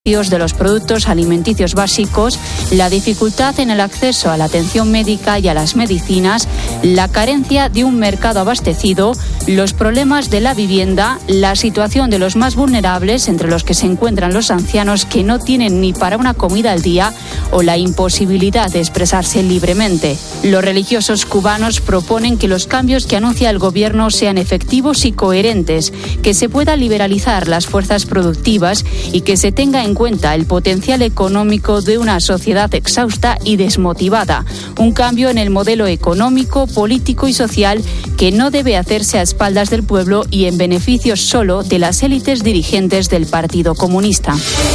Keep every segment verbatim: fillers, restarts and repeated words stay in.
de los productos alimenticios básicos, la dificultad en el acceso a la atención médica y a las medicinas, la carencia de un mercado abastecido, los problemas de la vivienda, la situación de los más vulnerables, entre los que se encuentran los ancianos que no tienen ni para una comida al día, o la imposibilidad de expresarse libremente. Los religiosos cubanos proponen que los cambios que anuncia el gobierno sean efectivos y coherentes, que se pueda liberalizar las fuerzas productivas y que se tenga en en cuenta el potencial económico de una sociedad exhausta y desmotivada. Un cambio en el modelo económico, político y social que no debe hacerse a espaldas del pueblo y en beneficio solo de las élites dirigentes del Partido Comunista.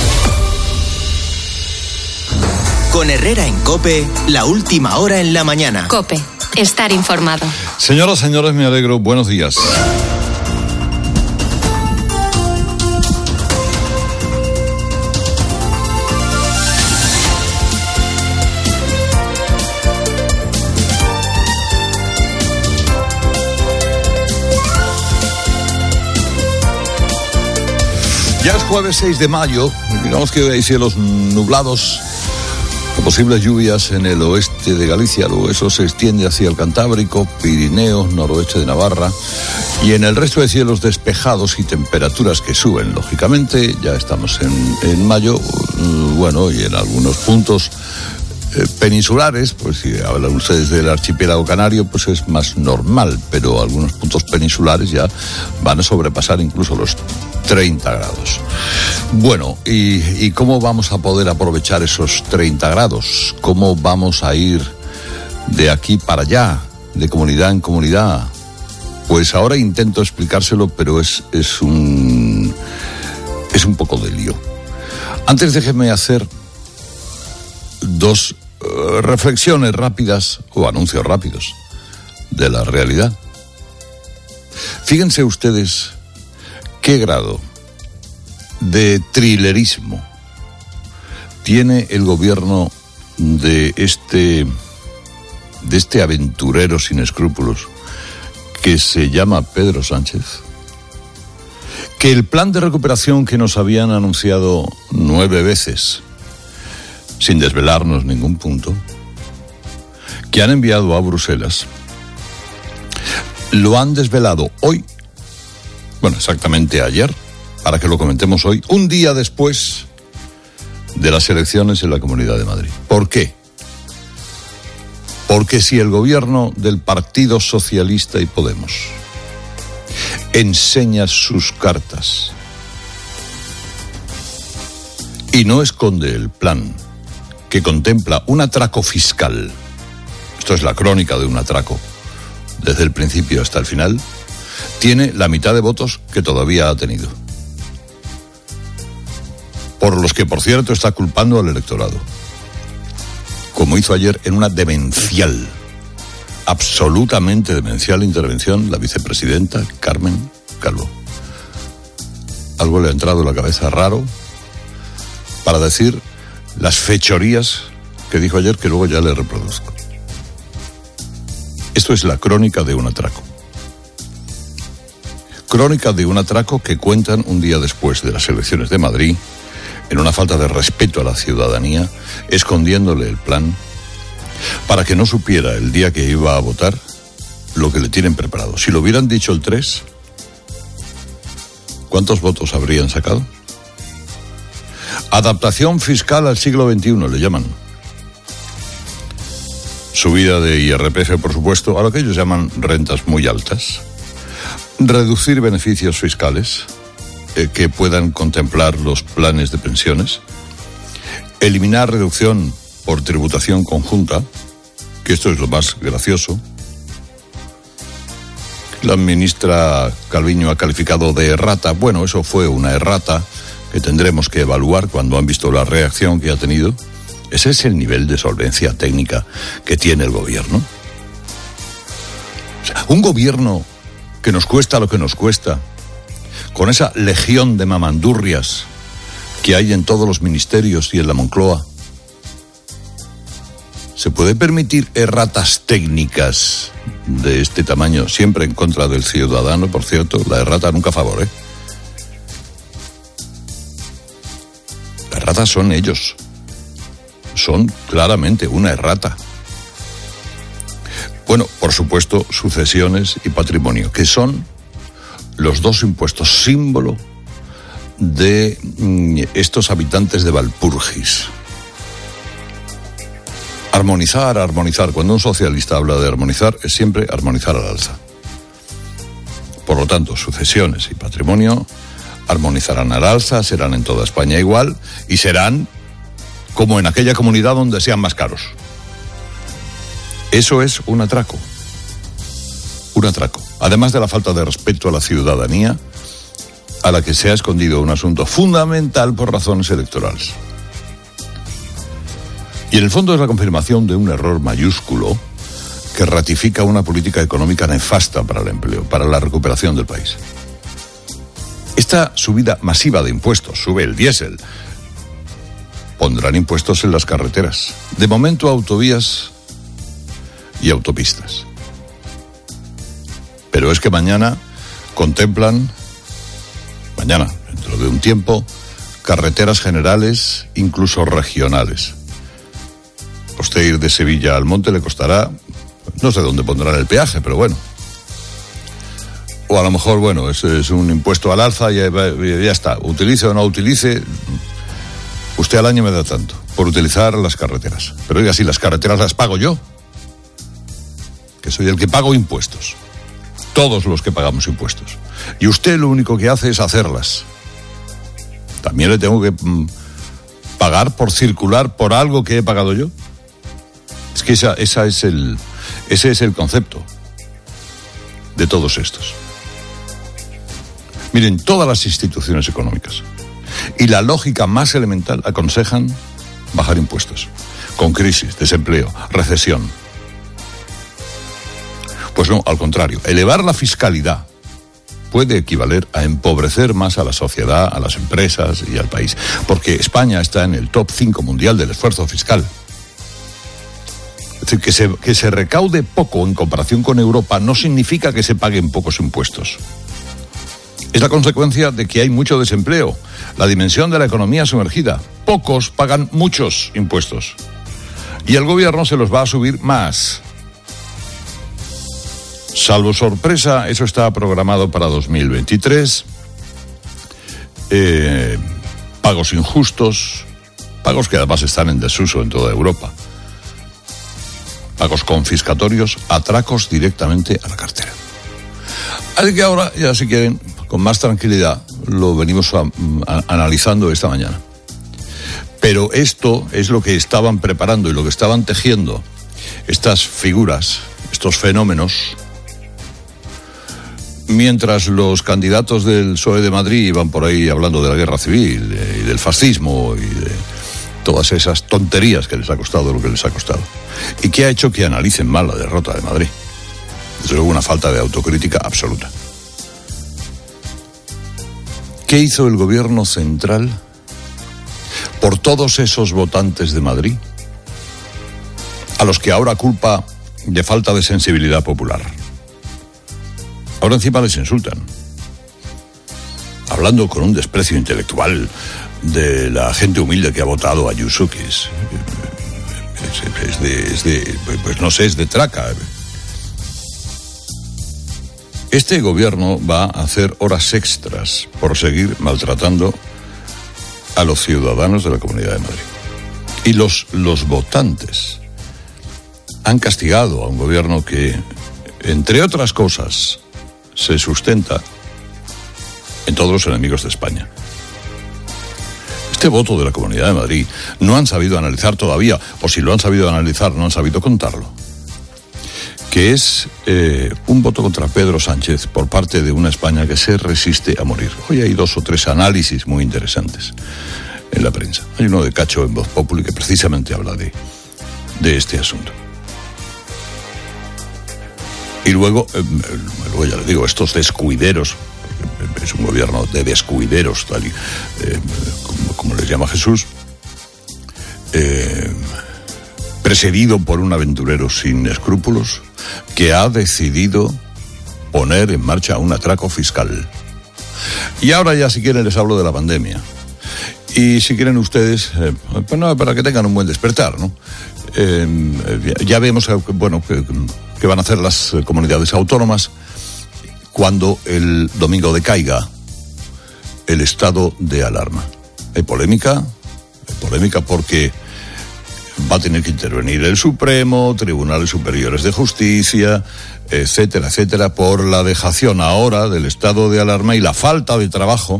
Con Herrera en COPE, la última hora en la mañana. COPE, estar informado. Señoras, señores, me alegro. Buenos días. Ya es jueves seis de mayo, digamos que hoy hay cielos nublados, con posibles lluvias en el oeste de Galicia, luego eso se extiende hacia el Cantábrico, Pirineos, noroeste de Navarra, y en el resto de cielos despejados y temperaturas que suben, lógicamente, ya estamos en, en mayo, bueno, y en algunos puntos eh, peninsulares, pues si hablan ustedes del archipiélago canario, pues es más normal, pero algunos puntos peninsulares ya van a sobrepasar incluso los treinta grados. Bueno, ¿y, ¿y cómo vamos a poder aprovechar esos treinta grados? ¿Cómo vamos a ir de aquí para allá, de comunidad en comunidad? Pues ahora intento explicárselo, pero es, es un es un poco de lío. Antes déjeme hacer dos uh, reflexiones rápidas o anuncios rápidos de la realidad. Fíjense ustedes ¿qué grado de trilerismo tiene el gobierno de este, de este aventurero sin escrúpulos que se llama Pedro Sánchez? Que el plan de recuperación que nos habían anunciado nueve veces, sin desvelarnos ningún punto, que han enviado a Bruselas, lo han desvelado hoy. Bueno, exactamente ayer, para que lo comentemos hoy, un día después de las elecciones en la Comunidad de Madrid. ¿Por qué? Porque si el gobierno del Partido Socialista y Podemos enseña sus cartas y no esconde el plan que contempla un atraco fiscal, esto es la crónica de un atraco, desde el principio hasta el final, tiene la mitad de votos que todavía ha tenido. Por los que, por cierto, está culpando al electorado. Como hizo ayer en una demencial, absolutamente demencial intervención, la vicepresidenta Carmen Calvo. Algo le ha entrado en la cabeza raro para decir las fechorías que dijo ayer, que luego ya le reproduzco. Esto es la crónica de un atraco. Crónica de un atraco que cuentan un día después de las elecciones de Madrid, en una falta de respeto a la ciudadanía, escondiéndole el plan, para que no supiera el día que iba a votar lo que le tienen preparado. Si lo hubieran dicho el tres, ¿cuántos votos habrían sacado? Adaptación fiscal al siglo veintiuno, le llaman. Subida de I R P F, por supuesto, a lo que ellos llaman rentas muy altas. Reducir beneficios fiscales eh, que puedan contemplar los planes de pensiones. Eliminar reducción por tributación conjunta, que esto es lo más gracioso. La ministra Calviño ha calificado de errata. Bueno, eso fue una errata que tendremos que evaluar cuando han visto la reacción que ha tenido. Ese es el nivel de solvencia técnica que tiene el gobierno. O sea, un gobierno que nos cuesta lo que nos cuesta, con esa legión de mamandurrias que hay en todos los ministerios y en la Moncloa, ¿se puede permitir erratas técnicas de este tamaño, siempre en contra del ciudadano? Por cierto, la errata nunca a favor, ¿eh? La erratas son ellos. Son claramente una errata. Bueno, por supuesto, sucesiones y patrimonio, que son los dos impuestos símbolo de mm, estos habitantes de Valpurgis. Armonizar, armonizar. Cuando un socialista habla de armonizar, es siempre armonizar al alza. Por lo tanto, sucesiones y patrimonio armonizarán al alza, serán en toda España igual y serán como en aquella comunidad donde sean más caros. Eso es un atraco. Un atraco. Además de la falta de respeto a la ciudadanía, a la que se ha escondido un asunto fundamental por razones electorales. Y en el fondo es la confirmación de un error mayúsculo que ratifica una política económica nefasta para el empleo, para la recuperación del país. Esta subida masiva de impuestos, sube el diésel, pondrán impuestos en las carreteras, de momento autovías y autopistas. Pero es que mañana contemplan, mañana, dentro de un tiempo, carreteras generales, incluso regionales. Usted ir de Sevilla al monte le costará, no sé dónde pondrán el peaje, pero bueno. O a lo mejor, bueno, es, es un impuesto al alza y ya, ya está. Utilice o no utilice, usted al año me da tanto por utilizar las carreteras. Pero oiga, si las carreteras las pago yo, que soy el que pago impuestos. Todos los que pagamos impuestos. Y usted lo único que hace es hacerlas. También le tengo que mm, pagar por circular por algo que he pagado yo. Es que esa, esa es el, ese es el concepto de todos estos. Miren, todas las instituciones económicas y la lógica más elemental aconsejan bajar impuestos, con crisis, desempleo, recesión. Pues no, al contrario, elevar la fiscalidad puede equivaler a empobrecer más a la sociedad, a las empresas y al país, porque España está en el top cinco mundial del esfuerzo fiscal. Es decir, que se, que se recaude poco en comparación con Europa no significa que se paguen pocos impuestos. Es la consecuencia de que hay mucho desempleo, la dimensión de la economía sumergida. Pocos pagan muchos impuestos. Y el gobierno se los va a subir más. Salvo sorpresa, eso está programado para dos mil veintitrés. Eh, pagos injustos, pagos que además están en desuso en toda Europa. Pagos confiscatorios, atracos directamente a la cartera. Así que ahora, ya si quieren, con más tranquilidad, lo venimos a, a, analizando esta mañana. Pero esto es lo que estaban preparando y lo que estaban tejiendo estas figuras, estos fenómenos, mientras los candidatos del P S O E de Madrid iban por ahí hablando de la guerra civil y del fascismo y de todas esas tonterías que les ha costado lo que les ha costado. Y que ha hecho que analicen mal la derrota de Madrid. Desde luego una falta de autocrítica absoluta. ¿Qué hizo el gobierno central por todos esos votantes de Madrid, a los que ahora culpa de falta de sensibilidad popular? Ahora encima les insultan, hablando con un desprecio intelectual de la gente humilde que ha votado a Ayuso, que es, es, es, de, es de, pues no sé, es de traca. Este gobierno va a hacer horas extras por seguir maltratando a los ciudadanos de la Comunidad de Madrid. Y los, los votantes han castigado a un gobierno que, entre otras cosas, se sustenta en todos los enemigos de España. Este voto de la Comunidad de Madrid no han sabido analizar todavía, o si lo han sabido analizar, no han sabido contarlo, que es eh, un voto contra Pedro Sánchez por parte de una España que se resiste a morir. Hoy hay dos o tres análisis muy interesantes en la prensa. Hay uno de Cacho en Voz Populi que precisamente habla de, de este asunto. Y luego, eh, luego ya le digo, estos descuideros, es un gobierno de descuideros, tal y eh, como, como les llama Jesús, eh, precedido por un aventurero sin escrúpulos que ha decidido poner en marcha un atraco fiscal. Y ahora ya si quieren les hablo de la pandemia. Y si quieren ustedes, eh, pues no, para que tengan un buen despertar, ¿no? Eh, ya vemos, eh, bueno, que, que van a hacer las comunidades autónomas cuando el domingo decaiga el estado de alarma. Hay polémica, hay polémica porque va a tener que intervenir el Supremo, tribunales superiores de justicia, etcétera, etcétera, por la dejación ahora del estado de alarma y la falta de trabajo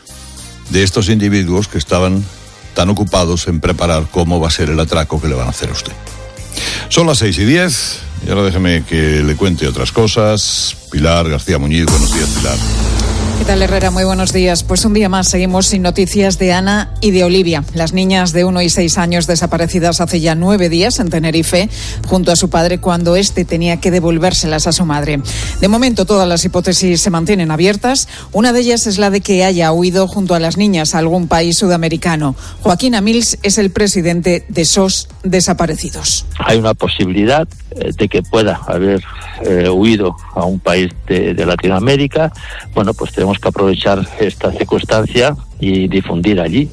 de estos individuos que estaban tan ocupados en preparar cómo va a ser el atraco que le van a hacer a usted. Son las seis y diez, y ahora déjeme que le cuente otras cosas. Pilar García Muñiz, buenos días, Pilar. ¿Qué tal, Herrera? Muy buenos días. Pues un día más seguimos sin noticias de Ana y de Olivia, las niñas de uno y seis años desaparecidas hace ya nueve días en Tenerife, junto a su padre cuando éste tenía que devolvérselas a su madre. De momento todas las hipótesis se mantienen abiertas. Una de ellas es la de que haya huido junto a las niñas a algún país sudamericano. Joaquín Amils es el presidente de S O S Desaparecidos. Hay una posibilidad eh, de que pueda haber eh, huido a un país de, de Latinoamérica. Bueno, pues tenemos que aprovechar esta circunstancia y difundir allí.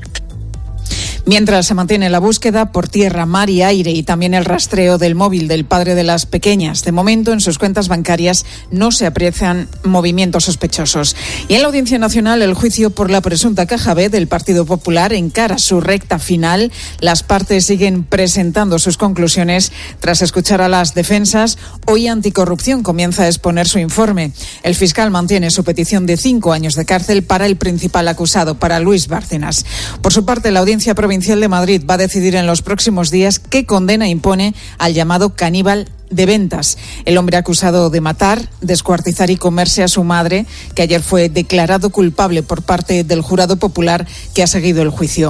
Mientras se mantiene la búsqueda por tierra, mar y aire y también el rastreo del móvil del padre de las pequeñas. De momento, en sus cuentas bancarias no se aprecian movimientos sospechosos. Y en la Audiencia Nacional, el juicio por la presunta caja B del Partido Popular encara su recta final. Las partes siguen presentando sus conclusiones tras escuchar a las defensas. Hoy Anticorrupción comienza a exponer su informe. El fiscal mantiene su petición de cinco años de cárcel para el principal acusado, para Luis Bárcenas. Por su parte, la Audiencia Provincial de Madrid va a decidir en los próximos días qué condena impone al llamado caníbal de Ventas, el hombre acusado de matar, descuartizar y comerse a su madre, que ayer fue declarado culpable por parte del jurado popular que ha seguido el juicio.